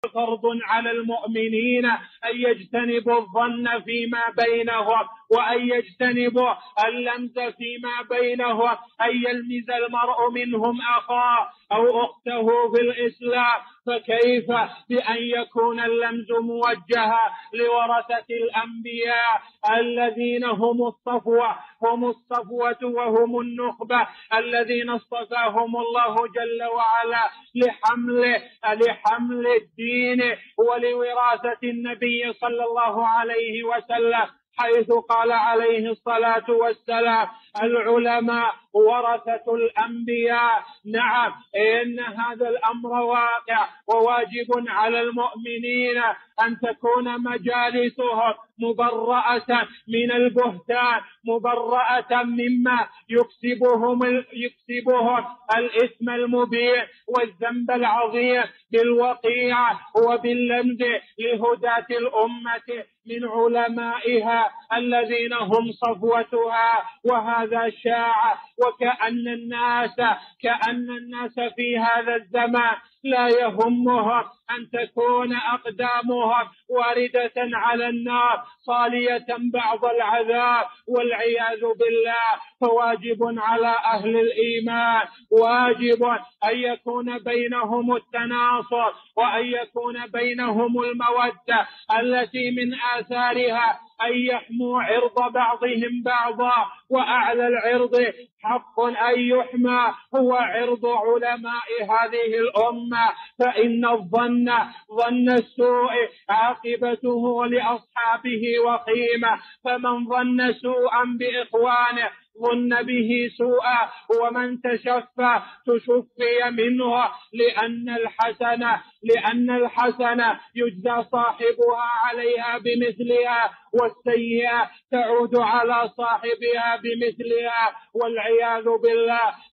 فرض على المؤمنين أن يجتنبوا الظن فيما بينهم، وأن يجتنبوا اللمز فيما بينهم، أن يلمز المرء منهم أخاه أو أخته في الإسلام، فكيف بأن يكون اللمز موجها لورثة الأنبياء الذين هم الصفوة وهم النخبة الذين اصطفاهم الله جل وعلا لحمل الدين ولوراثة النبي صلى الله عليه وسلم، حيث قال عليه الصلاة والسلام: العلماء ورثة الأنبياء. نعم، إن هذا الأمر واقع وواجب على المؤمنين أن تكون مجالسهم مبرأة من البهتان، مبرأة مما يكسبهم الإثم المبين والذنب العظيم بالوقيعة وباللمز لهداة الأمة من علمائها الذين هم صفوتها. وهذا شاع، وكأن الناس في هذا الزمان لا يهمهم أن تكون أقدامهم واردة على النار صالية بعض العذاب والعياذ بالله. فواجب على أهل الإيمان، واجب أن يكون بينهم التناصر وأن يكون بينهم المودة التي من آثارها أن يحموا عرض بعضهم بعضا. وأعلى العرض حق أن يحمى هو عرض علماء هذه الأمة، فإن ظن السوء عاقبته لأصحابه وخيمة، فمن ظن سوءا بإخوانه ظن به سوءا، ومن تشفى منه، لأن الحسنة يجزى صاحبها عليها بمثلها، والسيئة تعود على صاحبها بمثلها والعياذ بالله.